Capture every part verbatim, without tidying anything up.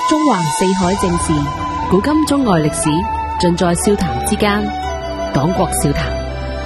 中橫四海正事，古今中外歷史，盡在笑談之間。講國笑談。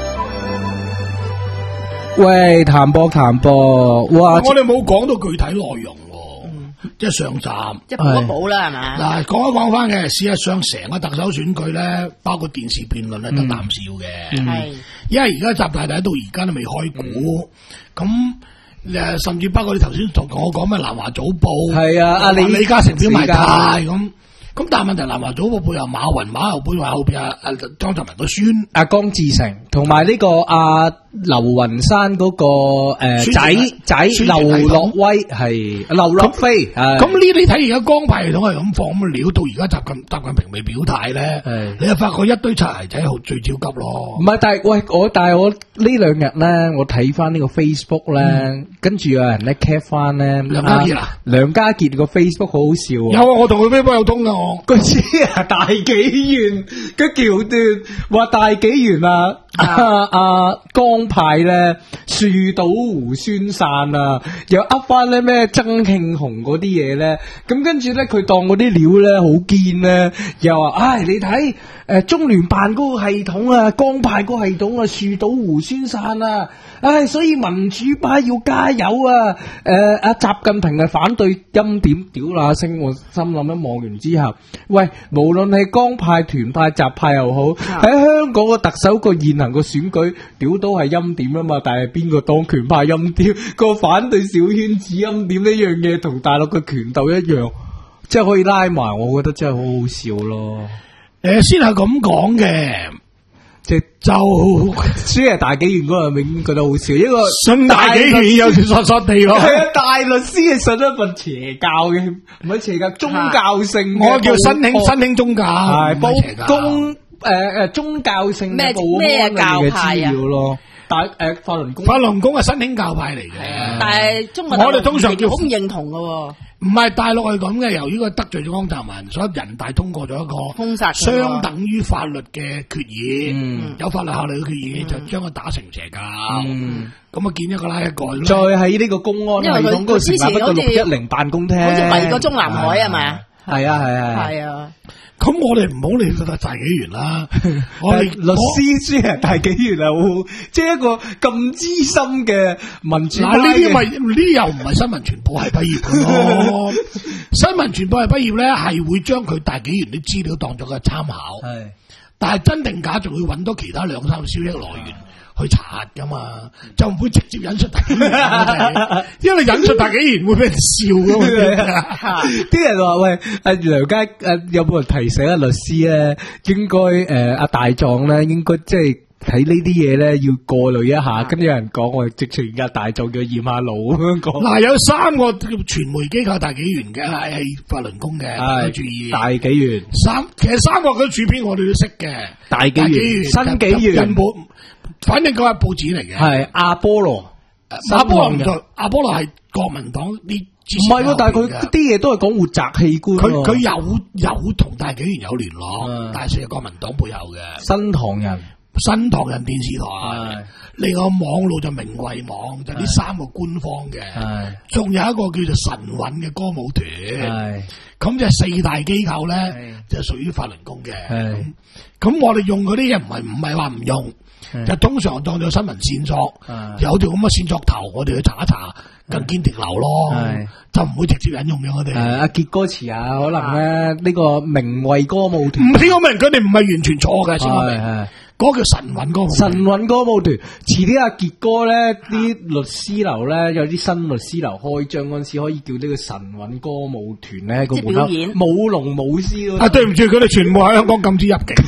喂，談博談博，哇！ 我哋冇講到具體內容喎，嗯、即係上集， 即係補一補啦，係嘛？ 嗱，講一講翻嘅，事實上成個特首選舉咧，包括電視辯論咧，得啖笑嘅。係、嗯，因為而家習大大到而家都未開股，咁誒、嗯，甚至包括你頭先同我講咩南華早報，係啊，阿李李嘉誠表埋態咁。咁但係問題，南華早報背後馬雲，馬後背話後邊阿阿江澤民個孫阿江志成，同埋呢個阿劉雲山嗰個誒仔仔劉樂威係劉樂飛。咁呢你睇而家江派系統係咁放咁料，到而家習近習近平未表態咧，你就發覺一堆擦鞋仔好最焦急咯。唔係，但係喂我，但係我呢兩日咧，我睇翻呢個 Facebook 咧，跟住有人咧 cap 翻咧梁家傑啊，梁家傑個 Facebook 好好笑。有啊，我同佢 Facebook 有通噶。 嗰次啊，大紀元嘅橋段話大紀元啊，阿阿江派咧樹倒猢猻散啊，又噏翻咧咩曾慶紅嗰啲嘢咧，咁跟住咧佢當嗰啲料咧好堅咧，又話唉、哎、你睇誒、呃、中聯辦嗰個系統啊，江派嗰個系統啊樹倒猢猻散啊，唉、哎、所以民主派要加油啊！誒阿習近平係反對欽點屌那聲，我心諗一望完之後。喂，無論係江派、團派、習派又好，喺香港個特首個現行個選舉，屌都係欽點啊嘛。但係邊個當權派欽點，個反對小圈子欽點呢樣嘢，同大陸嘅權鬥一樣，即係可以拉埋。我覺得真係好好笑咯。 誒、呃，先係咁講嘅。即就輸係大紀元嗰個，永覺得好笑。一個信大紀元有條索索地喎， 係啊，大律師係信一份邪教嘅，唔係邪教，宗教性。 我叫新興新興宗教，係報公誒誒宗教性咩咩教派啊？ 咯，大誒法輪功， 法輪功係新興教派嚟嘅。 但係中國我哋通常叫好唔認同嘅。 唔係大陸係咁嘅，由於佢得罪咗江澤民，所以人大通過咗一個封殺， 相等於法律嘅決議， 嗯、 有法律效力嘅決議，嗯、就將佢打成邪教。咁啊，見一個拉一個。 再喺呢個公安系統嗰個成立一個六一零辦公廳， 好似圍過中南海係咪啊？ 係啊係啊係啊。 咁我哋唔好理得大紀元啦，我哋律師雖然大紀元啊，即係一個咁資深嘅民主派嘅。嗱， 呢啲咪呢啲又唔係新聞傳播系畢業嘅咯。新聞傳播系畢業咧，係會將佢大紀元啲資料當作個參考，係，但係真定假仲會揾到其他兩三個消息來源去查噶嘛，就唔會直接引述大紀元，因為你引述大紀元會俾人笑噶嘛。 啲人話喂，阿梁家誒有冇人提醒阿律師咧？應該誒阿大狀咧，應該即係睇呢啲嘢咧要過濾一下。跟住有人講我直情而家大狀叫驗下腦咁樣講。 嗱，有三個傳媒機構大紀元嘅係法輪功嘅，大家注意。大紀元三，其實三個嗰主編我哋都識嘅。大紀元、新紀元。反正佢係報紙嚟嘅，係阿波羅，阿波羅就阿波羅係國民黨啲，唔係喎，但係佢啲嘢都係講活摘器官，佢佢有有同大紀元有聯絡，嗯、但係係國民黨背後嘅新唐人，新唐人電視台，另外網路就明慧網，就呢、是、三個官方嘅，仲有一個叫做神韻嘅歌舞團，咁就四大機構咧就屬於法輪功嘅，咁我哋用嗰啲嘢唔係唔係話唔用。就通常當咗新聞線索，有條咁嘅線索頭，我哋去查一查，更堅定流咯，就唔會直接引用咗我哋。阿傑歌詞啊，可能咧呢個名為歌舞團，唔知我明，佢哋唔係完全錯嘅，先我明。嗰個叫神韻歌舞團，神韻歌舞團。遲啲阿傑哥咧，啲律師樓咧有啲新律師樓開張嗰陣時，可以叫呢個神韻歌舞團咧個門口舞龍舞獅咯。啊，對唔住，佢哋全部喺香港禁止入境。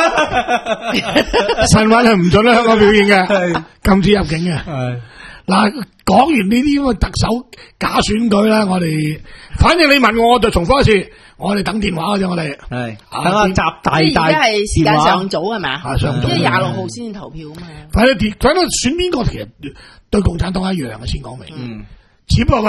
神韻係唔准喺香港表演嘅，禁止入境嘅。係嗱，講完呢啲咁嘅特首假選舉咧，我哋反正你問我，我就重複一次。我哋等電話嘅啫，我哋係等阿習大大。即係而家係時間上早係咪？係上早，因為廿六號先投票啊嘛。反正反正選邊個其實對共產黨一樣嘅，先講明。嗯，只不過就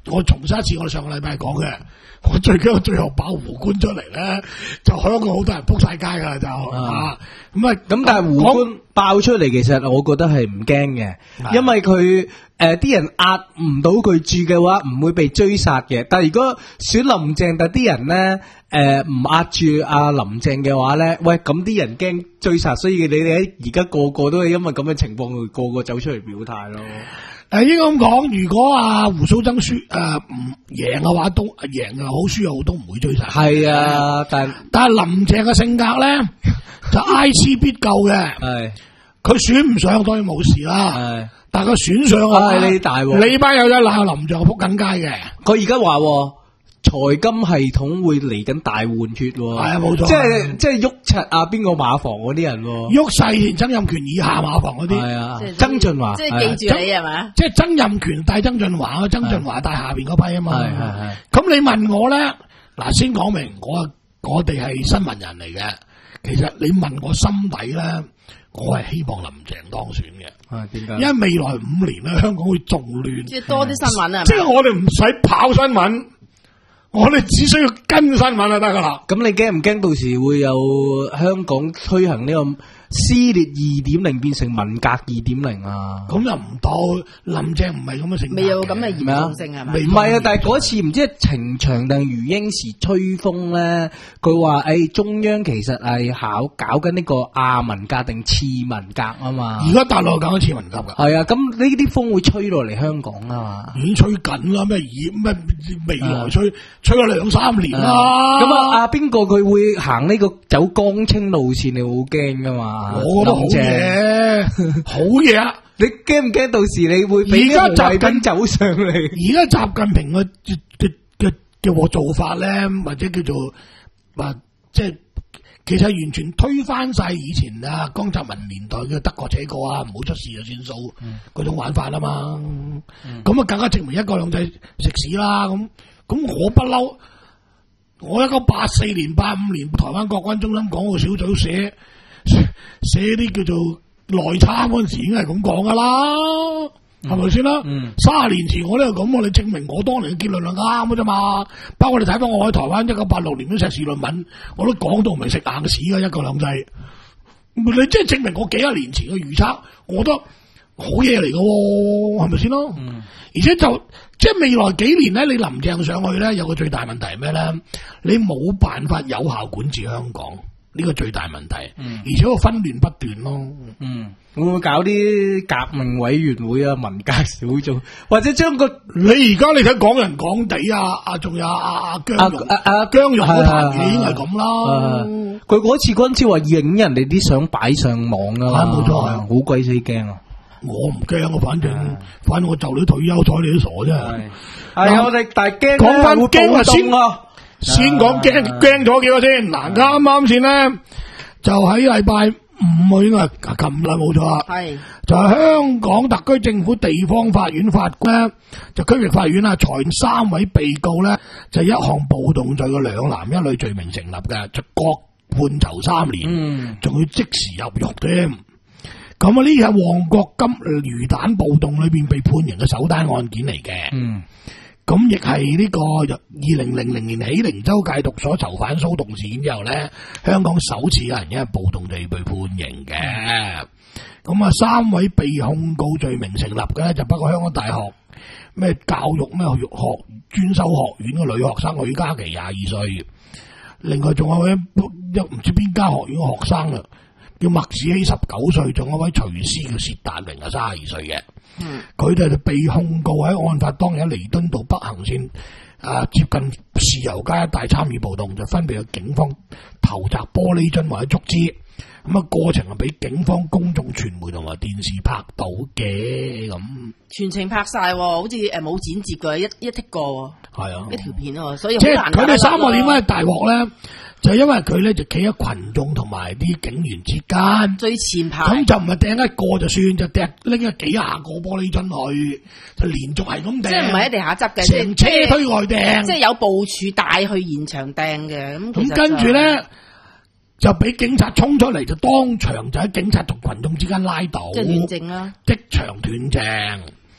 我重申一次，我哋上個禮拜講嘅，我最驚我最後爆胡官出嚟咧，就香港好多人撲晒街噶就啊，咁啊咁但係胡官爆出嚟，其實我覺得係唔驚嘅，因為佢誒啲人壓唔到佢住嘅話，唔會被追殺嘅。但係如果選林鄭，但啲人咧誒唔壓住阿林鄭嘅話咧，喂咁啲人驚追殺，所以你哋而家個個都係因為咁嘅情況，個個走出嚟表態咯。 誒，應該咁講，如果阿胡鬚曾輸誒唔贏嘅話，都贏又好，輸又好，都唔會追殺。 係啊，但但係林鄭嘅性格咧，就挨黐必救嘅。係，佢選唔上當然冇事啦。係，但係佢選上啊，你大鑊，你班友仔鬧林鄭撲緊街嘅。 佢而家話。財金系統會嚟緊大換血，係啊冇錯， 即係即係喐柒啊邊個馬房嗰啲人， 喐細田曾蔭權以下馬房嗰啲， 係啊，曾俊華， 即係記住你係嘛， 即係曾蔭權帶曾俊華，曾俊華帶下邊嗰批啊嘛，係係係。咁你問我咧，嗱先講明，我我哋係新聞人嚟嘅，其實你問我心底咧，我係希望林鄭當選嘅，係點解？因為未來五年咧，香港會仲亂， 即係多啲新聞啊， 即係我哋唔使跑新聞。我哋只需要跟新聞就得噶啦。 咁你驚唔驚到時會有香港推行呢個撕裂二點零變成文革二點零啊？ 咁又唔到，林鄭唔係咁嘅性格， 未有咁嘅嚴重性係咪？ 唔係啊，但係嗰次唔知係程翔定余英時吹風咧，佢話誒中央其實係考搞緊呢個亞文革定次文革啊嘛。 而家大陸搞緊次文革噶。 係啊，咁呢啲風會吹落嚟香港啊嘛。 已經吹緊啦，咩二咩未來吹、啊、吹咗兩三年啦。 咁啊，阿邊個佢會行呢個走江青路線？你好驚噶嘛？ 我覺得好嘢，好嘢啊！ 你驚唔驚到時你會俾習近平走上嚟？ 而家習近平嘅嘅嘅嘅做法咧，或者叫做啊，即係其實完全推翻晒以前啊江澤民年代嘅得過且過啊，唔好出事就算數嗰、嗯、種玩法啊嘛。咁、嗯、啊，更加證明一國兩制食屎啦！咁咁我不嬲，我一九八四年、八五年台灣國關中心港澳小組寫。寫啲叫做內參嗰陣時已經係咁講噶啦，係咪先啦？卅年前我都係咁，我哋證明我當年嘅結論係啱嘅啫嘛。包括你睇翻我喺台灣一九八六年嗰碩士論文，我都講到唔係食硬屎嘅一國兩制。你即係證明我幾廿年前嘅預測，我覺得好嘢嚟嘅，係咪先咯？嗯、而且就即係未來幾年咧，你林鄭上去咧，有個最大問題係咩咧？你冇辦法有效管治香港。呢個最大問題，嗯、而且個紛亂不斷咯。嗯， 會唔會搞啲革命委員會啊、文革小組，或者將個你而家你睇港人港地啊，啊，仲有阿阿姜蓉阿阿姜蓉嗰壇嘢已經係咁啦。 佢嗰次嗰陣時話影人哋啲相擺上網噶啦， 冇錯， 好鬼死驚啊！ 我唔驚啊，反正反正我就你退休彩你都傻啫。 係我哋但係驚講翻驚啊先啊！先講驚驚咗幾個先，嗱啱啱先咧，就喺禮拜五應該係琴日冇錯啦，係就係香港特區政府地方法院法官咧，就區域法院啊，裁三位被告咧，就一項暴動罪嘅兩男一女罪名成立嘅，就各判囚三年，仲、嗯、要即時入獄添。咁啊，呢係旺角金魚蛋暴動裏邊被判刑嘅首單案件嚟嘅。嗯咁亦係呢個由二零零零年起靈州戒毒所囚犯騷動事件之後咧，香港首次有人因為暴動地被判刑嘅。咁啊，三位被控告罪名成立嘅咧，就包括香港大學咩教育咩學學專修學院嘅女學生許嘉琪廿二歲，另外仲有位一唔知邊間學院嘅學生啦，叫麥子希十九歲，仲有位廚師叫薛達明啊三十二歲嘅。佢哋就被控告喺案發當日喺彌敦道北行線啊接近豉油街一帶參與暴動，就分別有警方投擲玻璃樽或者竹枝，咁啊過程係俾警方、公眾傳媒同埋電視拍到嘅，咁全程拍晒，好似誒冇剪接嘅，一一剔過，係啊，一條片啊，所以即係佢哋三個點解大鑊咧？就係因為佢咧就企喺群眾同埋啲警員之間最前排， 咁就唔係掟一個就算，就掟拎咗幾廿個玻璃樽去，就連續係咁掟， 即係唔係喺地下執嘅， 成車推外掟， 即係有部署帶去現場掟嘅。咁咁跟住咧就俾警察衝出嚟，就當場就喺警察同群眾之間拉倒， 即係斷正啦， 即場斷正。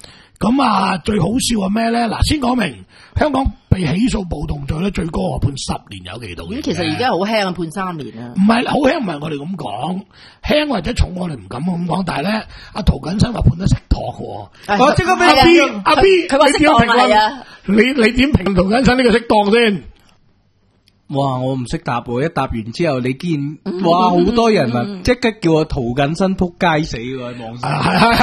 咁啊，最好笑係咩咧？嗱，先講明香港被起訴暴動罪咧，最高係判十年有期徒刑。 咁其實而家好輕啊，判三年啊。 唔係好輕，唔係我哋咁講，輕或者重我哋唔敢咁講。但係咧，阿涂謹申話判得適當喎。 我即刻俾阿 B 阿 B， 佢話適當係啊。 你你點評涂謹申呢個適當先？ 哇！我唔識答喎，一答完之後你見哇好多人啊，即刻叫我涂謹申撲街死喎，網上。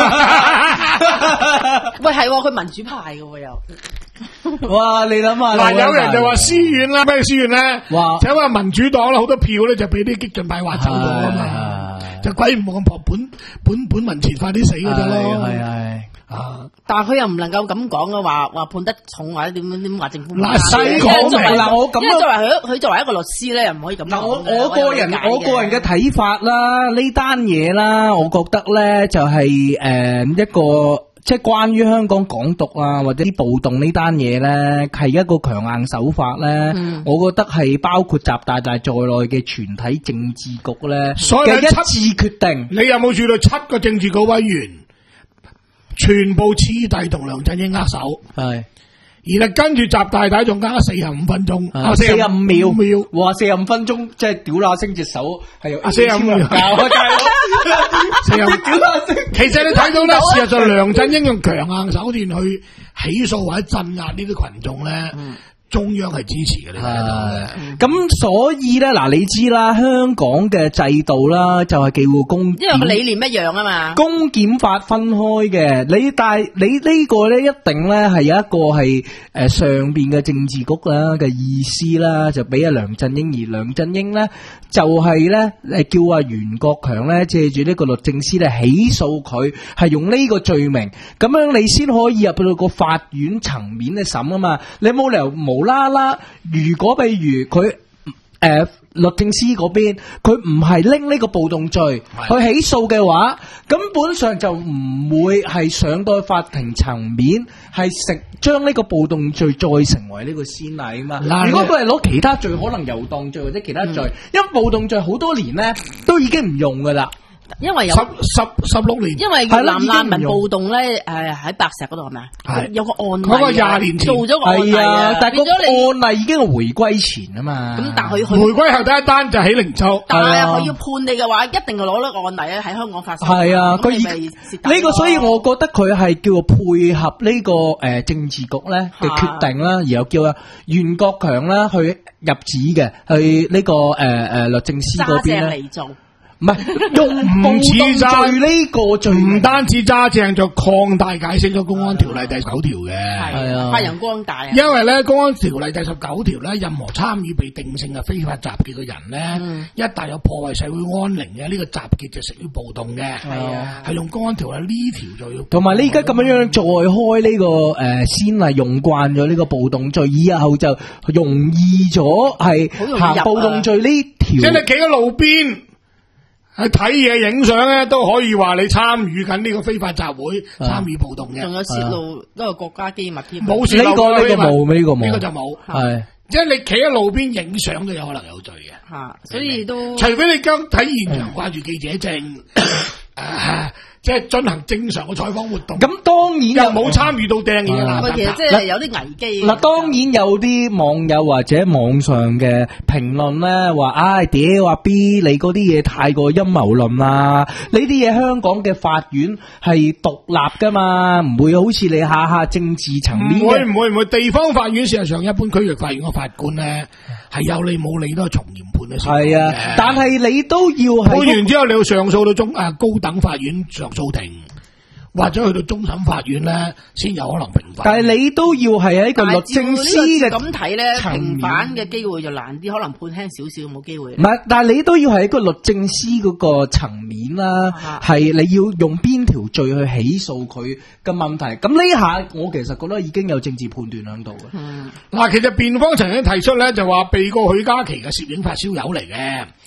喂，係佢民主派嘅喎又。 哇！你諗下， 嗱有人就話私怨啦，咩私怨咧？ 哇！ 就話民主黨啦，好多票咧就俾啲激進派挖走咗啊嘛，就鬼唔冇咁本本本民前快啲死嘅啫咯。係係。啊！ 但係佢又唔能夠咁講嘅話，話判得重或者點樣點話政府。 嗱，細講嗱，我咁因為作為佢佢作為一個律師咧，又唔可以咁講。 我我個人我個人嘅睇法啦，呢單嘢啦，我覺得咧就係誒一個即係關於香港港獨啊或者啲暴動呢單嘢咧，係一個強硬手法咧。嗯、我覺得係包括習大大在內嘅全體政治局咧嘅一致決定。 你有冇注意到七個政治局委員？全部黐弟同梁振英握手，係，而係跟住習大大仲加四十五分鐘，啊四十五秒，秒， 哇四十五分鐘即係屌乸星隻手係啊四十五秒，四十五屌乸星。其實你睇到咧，事實上梁振英用強硬手段去起訴或者鎮壓呢啲群眾咧。嗯中央係支持嘅，你睇到咁、啊、所以咧，嗱你知啦，香港嘅制度啦，就係叫公， 因為個理念一樣啊嘛。 公檢法分開嘅，你但係你呢個咧，一定咧係有一個係誒上邊嘅政治局啦嘅意思啦，就俾阿梁振英，而梁振英咧就係咧誒叫阿袁國強咧借住呢個律政司咧起訴佢，係用呢個罪名，咁樣你先可以入到個法院層面去審啊嘛，你冇理由冇。無啦啦，如果譬如佢誒、呃、律政司嗰邊，佢唔係拎呢個暴動罪去起訴嘅話，根本上就唔會係上到法庭層面，係食將呢個暴動罪再成為呢個先例啊嘛。如果佢係攞其他罪，可能遊蕩罪或者其他罪，嗯、因為暴動罪好多年咧都已經唔用噶啦。 因為有十十十六年， 因為越南難民暴動咧，誒喺白石嗰度係咪啊？係有個案例， 嗰個廿年前做咗個案例啊， 但係個案例已經係回歸前啊嘛。 咁但係佢回歸後第一單就喺靈州， 但係佢要判你嘅話，一定係攞呢個案例咧喺香港發生。 係啊，佢呢個所以我覺得佢係叫做配合呢個誒政治局咧嘅決定啦，然後叫阿袁國強啦去入紙嘅，去呢個誒誒律政司嗰邊咧。唔係用暴動罪呢個罪， 唔單止揸正，就擴大解釋咗公安條例第十九條嘅， 係啊，發揚光大啊！ 因為咧公安條例第十九條咧，任何參與被定性嘅非法集結嘅人咧，嗯、一旦有破壞社會安寧嘅呢個集結就屬於暴動嘅，係啊，係用公安條例呢條罪。 同埋你而家咁樣樣再開呢、這個誒、呃、先例用慣咗呢個暴動罪，以後就容易咗係行暴動罪呢條。 即係你企喺路邊。去睇嘢影相咧，都可以話你參與緊呢個非法集會，參與暴動嘅。仲有泄露都係國家機密添。 冇泄露呢個呢個冇，呢個冇， 呢個就冇。係，即係你企喺路邊影相都有可能有罪嘅。 吓，所以都除非你剛睇現場掛住記者證。即係進行正常嘅採訪活動，咁當然又冇參與到掟嘢啦。 其實即係有啲危機。 嗱，當然有啲網友或者網上嘅評論咧，話唉屌阿 B 你嗰啲嘢太過陰謀論啦，呢啲嘢香港嘅法院係獨立噶嘛，唔會好似你下下政治層面。 唔會唔會唔會，地方法院事實上一般區域法院嘅法官咧係有理冇理都係從嚴判嘅。 係啊，但係你都要判完之後你要上訴到中啊高等法院上訴庭，或者去到終審法院咧，先有可能平反。 但係你都要係喺個律政司嘅咁睇咧，平反嘅機會就難啲，可能判輕少少冇機會。 唔係，但係你都要係一個律政司嗰個層面啦，係、啊、你要用邊條罪去起訴佢嘅問題。咁呢下我其實覺得已經有政治判斷喺度嘅。嗱、 嗯，其實辯方曾經提出咧，就話被告許嘉琪嘅攝影發燒友嚟嘅。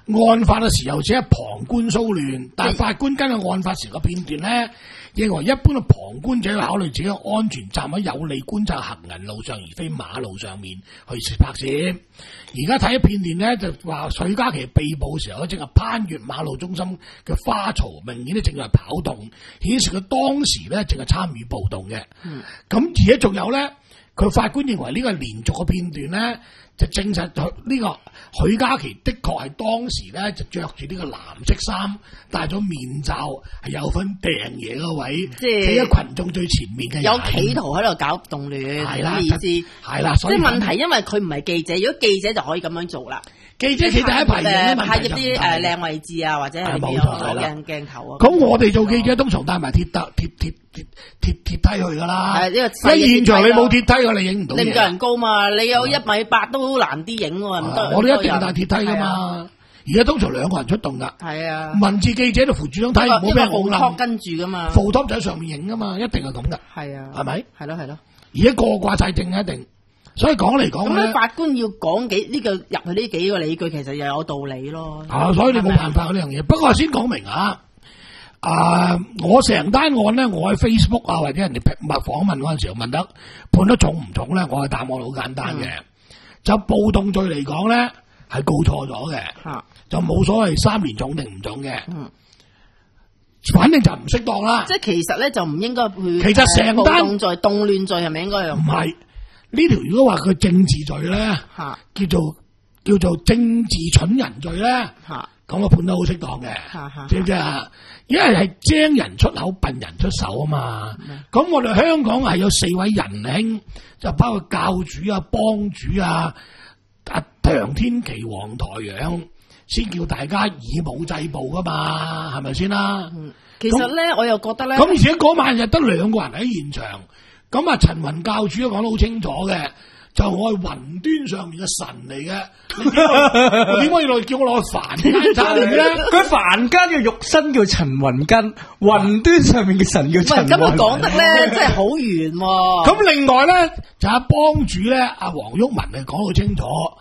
案發嘅時候只係旁觀騷亂，但係法官根據案發時嘅片段咧，認為一般嘅旁觀者考慮自己嘅安全，站喺有利觀察行人路上，而非馬路上面去拍攝。而家睇片段咧，就話許嘉琪被捕嘅時候咧，正係攀越馬路中心嘅花槽，明顯咧正係跑動，顯示佢當時咧正係參與暴動嘅。咁、嗯、而且仲有咧，佢法官認為呢個連續嘅片段咧，就證實佢呢個許嘉琪的確係當時咧就着住呢個藍色衫，戴咗面罩，係有份掟嘢嗰位，即係企喺群眾最前面嘅人， 有企圖喺度搞動亂，係啦，意思係啦。 即係問題，因為佢唔係記者，如果記者就可以咁樣做啦。 記者企第一排影， 拍一啲誒靚位置啊，或者係冇錯鏡鏡頭啊。 咁我哋做記者通常帶埋鐵搭鐵鐵鐵鐵鐵梯去噶啦。係呢個喺現場你冇鐵梯，我哋影唔到。 你唔夠人高嘛？你有一米八都難啲影喎，唔得。 我哋一定帶鐵梯噶嘛。而家通常兩個人出動噶。係啊。文字記者就扶住張梯，唔好俾人拱啦。 跟住噶嘛。 扶托就喺上面影噶嘛，一定係咁噶。 係啊。 係咪？ 係咯係咯。 而家個掛晒證一定。所以講嚟講咧，咁法官要講幾呢、這個入去呢幾個理據，其實又有道理咯。 啊，所以你冇辦法呢樣嘢。不過先講明啊，啊，我成單案咧，我喺 Facebook 啊或者人哋密訪問嗰陣時候問得判得重唔重咧，我嘅答案好簡單嘅，嗯、就暴動罪嚟講咧係告錯咗嘅，啊、就冇所謂三年重定唔重嘅，嗯、反正就唔適當啦。 即係其實咧就唔應該去。 其實成單暴動罪、動亂罪係咪應該有？ 唔係。呢條如果話佢政治罪咧，啊、叫做叫做政治蠢人罪咧，咁、啊、我判得好適當嘅，知唔知啊？因為係精人出口，笨人出手啊嘛。咁、嗯、我哋香港係有四位仁兄，就包括教主啊、幫主啊、阿梁天琦、黃台仰，先叫大家以武制暴噶嘛，係咪先啦？ 嗯、其實咧，那我又覺得咧， 咁而且嗰晚日得兩個人喺現場。咁啊，陳雲教主都講得好清楚嘅，就我係雲端上面嘅神嚟嘅，我點解要叫我攞凡間嚟咧？ 佢凡間嘅肉身叫陳雲根，雲端上面嘅神叫陳雲。 咁佢講得咧，真係好圓喎。 咁另外咧，就阿幫主咧，阿黃毓民係講到清楚，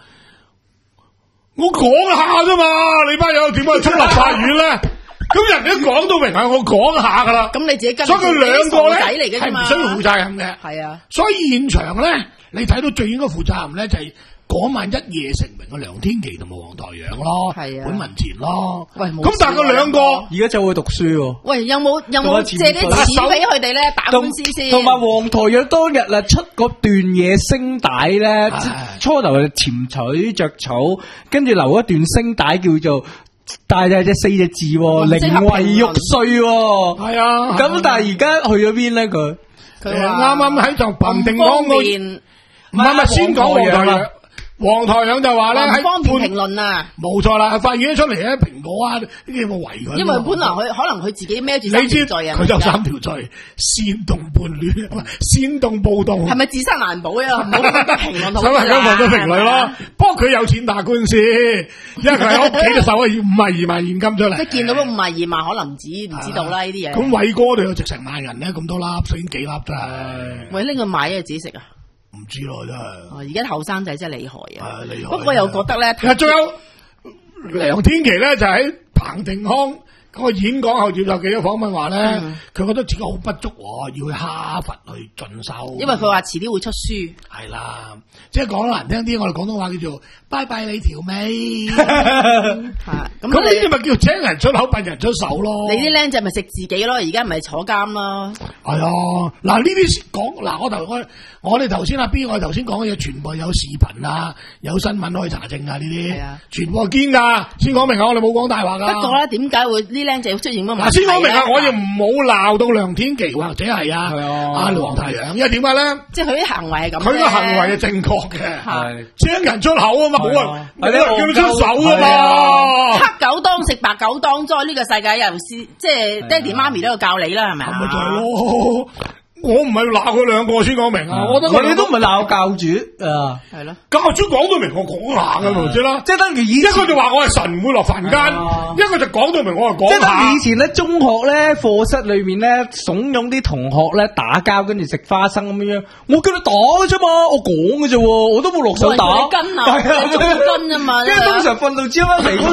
我講下啫嘛，你班友點解出立法院咧？咁人哋都講到明係我講下噶啦， 咁你自己跟， 所以佢兩個咧係唔需要負責任嘅。係啊，所以現場咧，你睇到最應該負責任咧就係嗰晚一夜成名嘅梁天琦同埋黃台仰咯，係啊，本文前咯。喂，咁但係佢兩個而家就會讀書。 喂，有冇有冇借啲錢俾佢哋咧打官司先？ 同埋黃台仰當日啊出嗰段嘢聲帶咧，初頭係潛取着草，跟住留一段聲帶叫做。但係只四隻字，寧為玉碎。係啊，咁但係而家去咗邊咧？佢佢啱啱喺就彭定康嗰邊，唔係咪先講黃台仰？黃台仰就話咧喺方便評論啊， 冇錯啦，發現咗出嚟咧，蘋果啊呢啲有冇圍佢？ 因為本來佢可能佢自己孭住三條罪啊， 佢就三條罪，煽動叛亂、煽動暴動， 係咪自殺難保啊？唔好咁多評論好啦，咁咪咁多評論咯。不過佢有錢打官司，因為佢喺屋企嘅手啊，要五十二萬現金出嚟。 即係見到嗰五十二萬，可能唔止唔知道啦呢啲嘢。 咁偉哥度有值成萬人咧，咁多粒，先幾粒真係。 喂，拎佢買嘢自己食啊？ 唔知咯，真係。而家後生仔真係厲害啊！ 係厲害。 不過又覺得咧， 其實仲有梁天琦咧，就喺彭定康嗰個演講後接受記者訪問話咧，佢、嗯、覺得自己好不足，要去哈佛去進修。 因為佢話遲啲會出書。 係啦，即係講得難聽啲，我哋廣東話叫做拜拜你條尾。咁呢啲咪叫請人出口，笨人出手咯。 你啲僆仔咪食自己咯，而家咪坐監咯。 係啊，嗱呢啲講嗱，我頭我我哋頭先阿 B，我哋頭先講嘅嘢全部有視頻啊，有新聞可以查證啊，呢啲全部係堅噶。先講明啊，我哋冇講大話噶。 不過咧，點解會呢僆仔出現乜問題？ 嗱，先講明啊，我亦唔好鬧到梁天琦或者係啊阿黃台仰，因為點解咧？即係佢啲行為係咁。佢個行為係正確嘅，係請人出口啊嘛，冇啊，冇人叫佢出手啊嘛。 黑狗當食，白狗當災，呢個世界又是即係爹哋媽咪都有教你啦，係咪啊？咪就係咯。 我唔係鬧佢兩個先講明啊，我覺得我哋都唔係鬧教主啊，係咯，教主講到明我講下噶咪知啦， 即係等於以前一個就話我係神唔會落凡間，一個就講到明我係講下。 即係等於以前咧中學咧課室裏面咧慫恿啲同學咧打交，跟住食花生咁樣，我叫你打嘅啫嘛，我講嘅啫，我都冇落手打。 跟啊，係啊，跟啊嘛。 因為通常訓導之後翻嚟嗰時。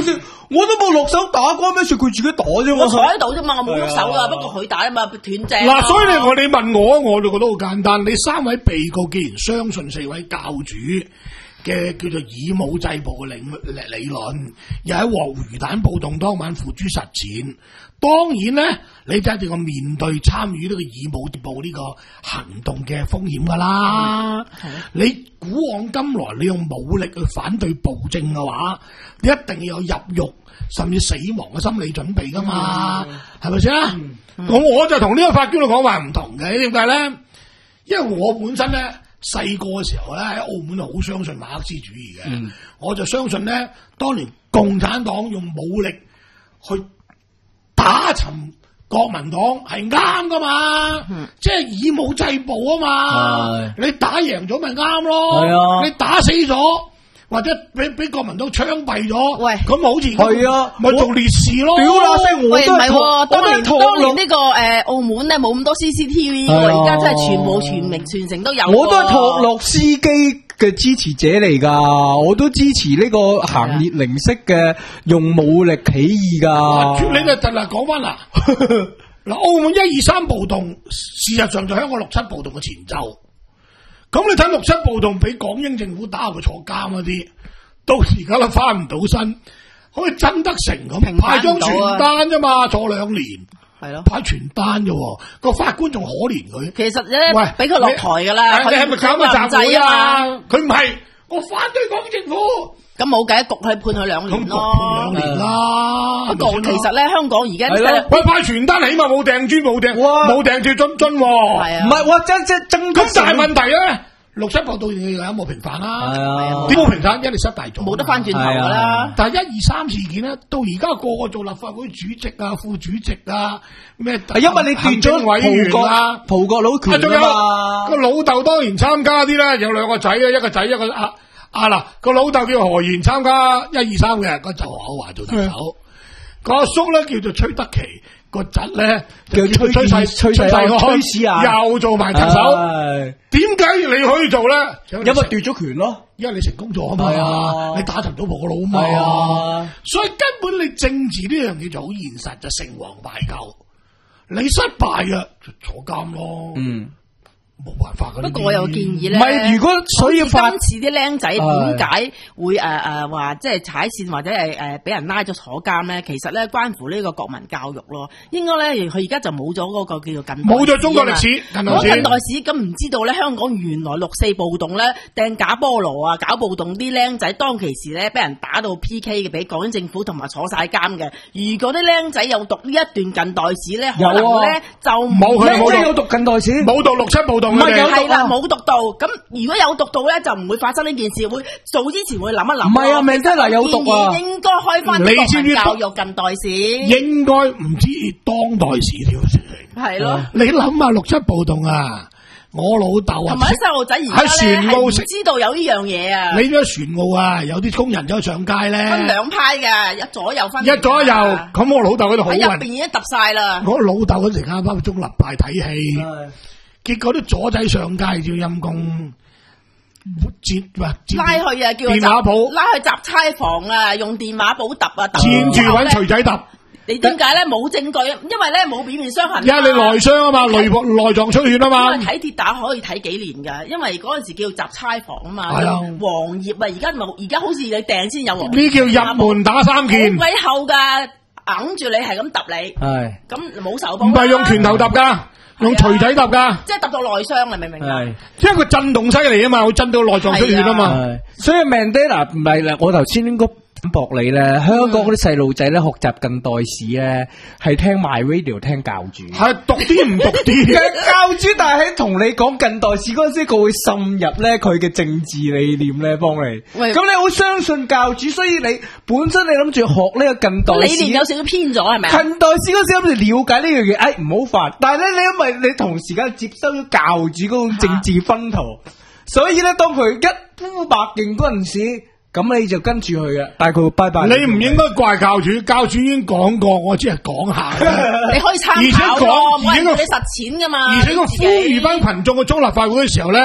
我都冇落手打過咩事，佢自己打啫嘛。 我坐喺度啫嘛，我冇喐手噶，不過佢打啊嘛，斷正。 嗱，所以你我你問我，我就覺得好簡單。你三位被告既然相信四位教主嘅叫做以武制暴嘅理理論，又喺黃魚蛋暴動當晚付諸實踐，當然咧，你就一定要面對參與呢個以武制暴呢個行動嘅風險噶啦。嗯、你古往今來，你用武力去反對暴政嘅話，你一定要有入獄甚至死亡嘅心理準備噶嘛，係咪先？咁、嗯嗯、我就同呢個法官嘅講法唔同嘅，點解咧？因為我本身咧。細個嘅時候咧，喺澳門就好相信馬克思主義嘅，嗯、我就相信咧，當年共產黨用武力去打沉國民黨係啱噶嘛，嗯、即係以武制暴啊嘛，是你打贏咗咪啱咯，啊、你打死咗或者俾俾國民黨槍斃咗，喂，咁好似係啊，咪做烈士咯，屌啦聲， 我都係，當年當年呢個誒澳門咧冇咁多 C C T V，而家真係全部全民全城都有。 我都係托洛斯基嘅支持者嚟噶，我都支持呢個行列寧式嘅用武力起義噶。 你就嗱講翻啦，嗱澳門一二三暴動，事實上就香港六七暴動嘅前奏。咁你睇六七暴動俾港英政府打入去坐監嗰啲，到而家都翻唔到身，好似曾德成咁派張傳單啫嘛，坐兩年，係咯，派傳單啫，個法官仲可憐佢。 其實咧，喂，俾佢落台噶啦， 你係咪搞個集會啊？佢唔係，我反對港政府。 咁冇計，焗佢判佢兩年咯， 判兩年啦。 不過其實咧，香港而家喂派傳單，起碼冇掟磚，冇掟，冇掟住樽樽。 係啊， 唔係，哇真真真咁大問題咧。六七暴動有冇平反啦？點冇平反？因為你失大咗， 冇得翻轉頭噶啦。 但係一二三事件咧，到而家個個做立法會主席啊、副主席啊，咩？係因為你斷咗委員啊、 葡國佬權啊嘛。 個老豆當然參加啲啦，有兩個仔啊，一個仔一個阿阿嗱，個老豆叫何賢參加一二三嘅，個就口華做特首，個阿叔咧叫做崔德祺。個侄咧叫崔崔世崔世安，又做埋特首。點解你可以做咧？ 因為奪咗權咯， 因為你成功咗啊嘛，你打沉咗葡國佬啊嘛，所以根本你政治呢樣嘢就好現實，就成王敗寇。你失敗嘅就坐監咯。嗯。冇辦法噶。 不過我有建議咧， 唔係如果所以今次啲僆仔點解會誒誒話即係踩線或者係誒俾人拉咗坐監咧？其實咧關乎呢個國民教育咯。應該咧佢而家就冇咗嗰個叫做近代冇咗中國歷史近代史。 近代史咁唔知道咧，香港原來六四暴動咧掟假菠蘿啊，搞暴動啲僆仔當其時咧俾人打到 P K 嘅，俾港英政府同埋坐晒監嘅。如果啲僆仔有讀呢一段近代史咧，可能咧就冇佢冇有讀近代史， 冇讀六七暴動。 唔係係啦，冇讀到。咁如果有讀到咧，就唔會發生呢件事。會做之前會諗一諗。 唔係啊，明真嗱有讀啊。 應該開翻國民教育近代史。 應該唔知當代史條事情。 係咯。 你諗下六七暴動啊，我老豆啊， 同埋啲細路仔而家咧係唔知道有呢樣嘢啊。 你咗船澳啊，有啲工人走上街咧。 分兩派嘅，一左右分。 一左一右，咁我老豆嗰度好喺入邊已經揼晒啦。 我老豆嗰時啱啱中立派睇戲。結果啲左仔上街叫陰公，接拉去啊，叫電話簿， 拉去雜差房啊，用電話簿揼啊， 纏住揾錘仔揼。 你點解咧？冇證據，因為咧冇表面傷痕。 因為你內傷啊嘛，內內臟出血啊嘛。 因為睇跌打可以睇幾年噶，因為嗰陣時叫雜差房啊嘛。係啊，黃頁啊，而家冇，而家好似你訂先有黃頁。 呢叫入門打三件。 好鬼厚噶，硬住你係咁揼你。係。咁冇手幫。 唔係用拳頭揼噶。用錘仔揼噶， 即係揼到內傷，你明唔明啊？ 係， 因為佢震動犀利啊嘛，會震到內臟出血啊嘛。 所以 Mandela 唔係啦，我頭先應該反駁你咧。香港嗰啲細路仔咧學習近代史咧，係聽 My Radio 聽教主， 係讀啲唔讀啲。 教主，但係喺同你講近代史嗰陣時，佢會滲入咧佢嘅政治理念咧，幫你。咁你好相信教主，所以你本身你諗住學呢個近代史， 理念有少少偏咗係咪？ 近代史嗰時諗住了解呢樣嘢，哎唔好煩。但係咧，你因為你同時間接收咗教主嗰種政治薰陶，所以咧當佢一呼百應嗰陣時。咁你就跟住佢啊，但係佢會拜拜。 你唔應該怪教主，教主已經講過，我只係講下。 你可以參考，而且講，而且佢實踐噶嘛。 而且佢呼籲班群眾嘅中立法會嘅時候咧，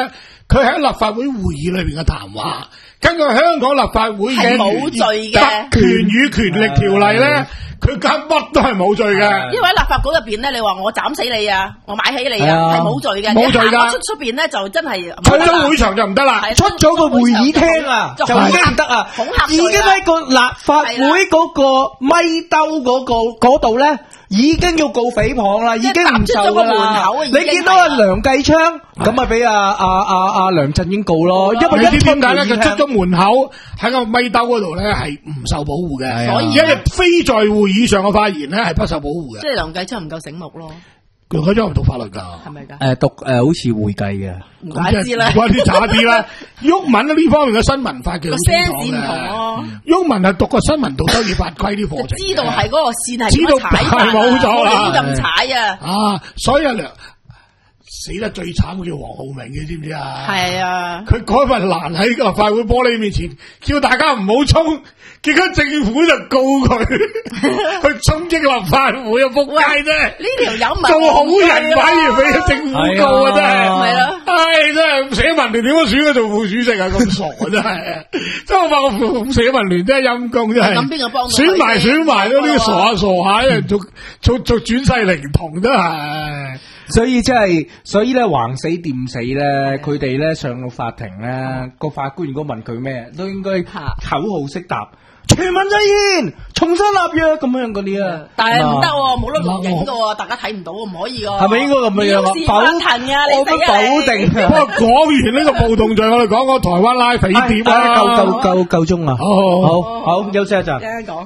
佢喺立法會會議裏邊嘅談話，根據香港立法會嘅冇罪嘅特權與權力條例咧。佢間乜都係冇罪嘅， 因為喺立法局入邊咧，你話我斬死你啊，我買起你啊，係冇罪嘅， 冇罪噶。 出出邊咧就真係出咗會場就唔得啦， 出咗個會議廳啊，就已經唔得啊，已經喺個立法會嗰個咪兜嗰個嗰度咧，已經要告誹謗啦，已經唔受噶啦。你見到阿梁繼昌咁咪俾阿阿阿阿梁振英告咯，因為你知點解咧？佢出咗門口喺個咪兜嗰度咧係唔受保護嘅，所以因為非在會議上嘅發言咧係不受保護嘅。 即係梁繼昌唔夠醒目咯。 梁繼昌唔讀法律噶， 係咪噶？ 誒，讀誒好似會計嘅， 唔怪之啦， 唔怪之差啲啦。毓民呢方面嘅新聞法嘅個聲線唔同咯。 毓民係讀過新聞讀收業法規啲課程， 知道係嗰個線係知道係冇錯啦， 冇咁踩啊！ 啊，所以阿梁死得最慘嘅叫黃浩明，你知唔知啊？ 係啊， 佢嗰份欄喺立法會玻璃面前，叫大家唔好衝，結果政府就告佢去衝擊立法會啊！仆街啫！ 呢條有做好人反而俾政府告啊！真係， 係咯， 唉，真係寫文聯點樣選佢做副主席啊？咁傻啊！真係，真係我話我寫文聯真係陰公真係。 咁邊個幫到？ 選埋選埋都呢個傻下傻下，做做做轉世靈童都係。 所以即係，所以咧橫死掂死咧，佢哋咧上到法庭咧，個法官如果問佢咩，都應該口號式答，全民制憲，重新立約咁樣嗰啲啊。 但係唔得喎，冇得錄影噶喎，大家睇唔到，唔可以噶。 係咪應該咁樣啊？否，我不否定。 不過講完呢個暴動罪，我哋講講台灣拉匪諜啊， 夠夠夠夠鐘啊！好好好，休息一陣。 聽講。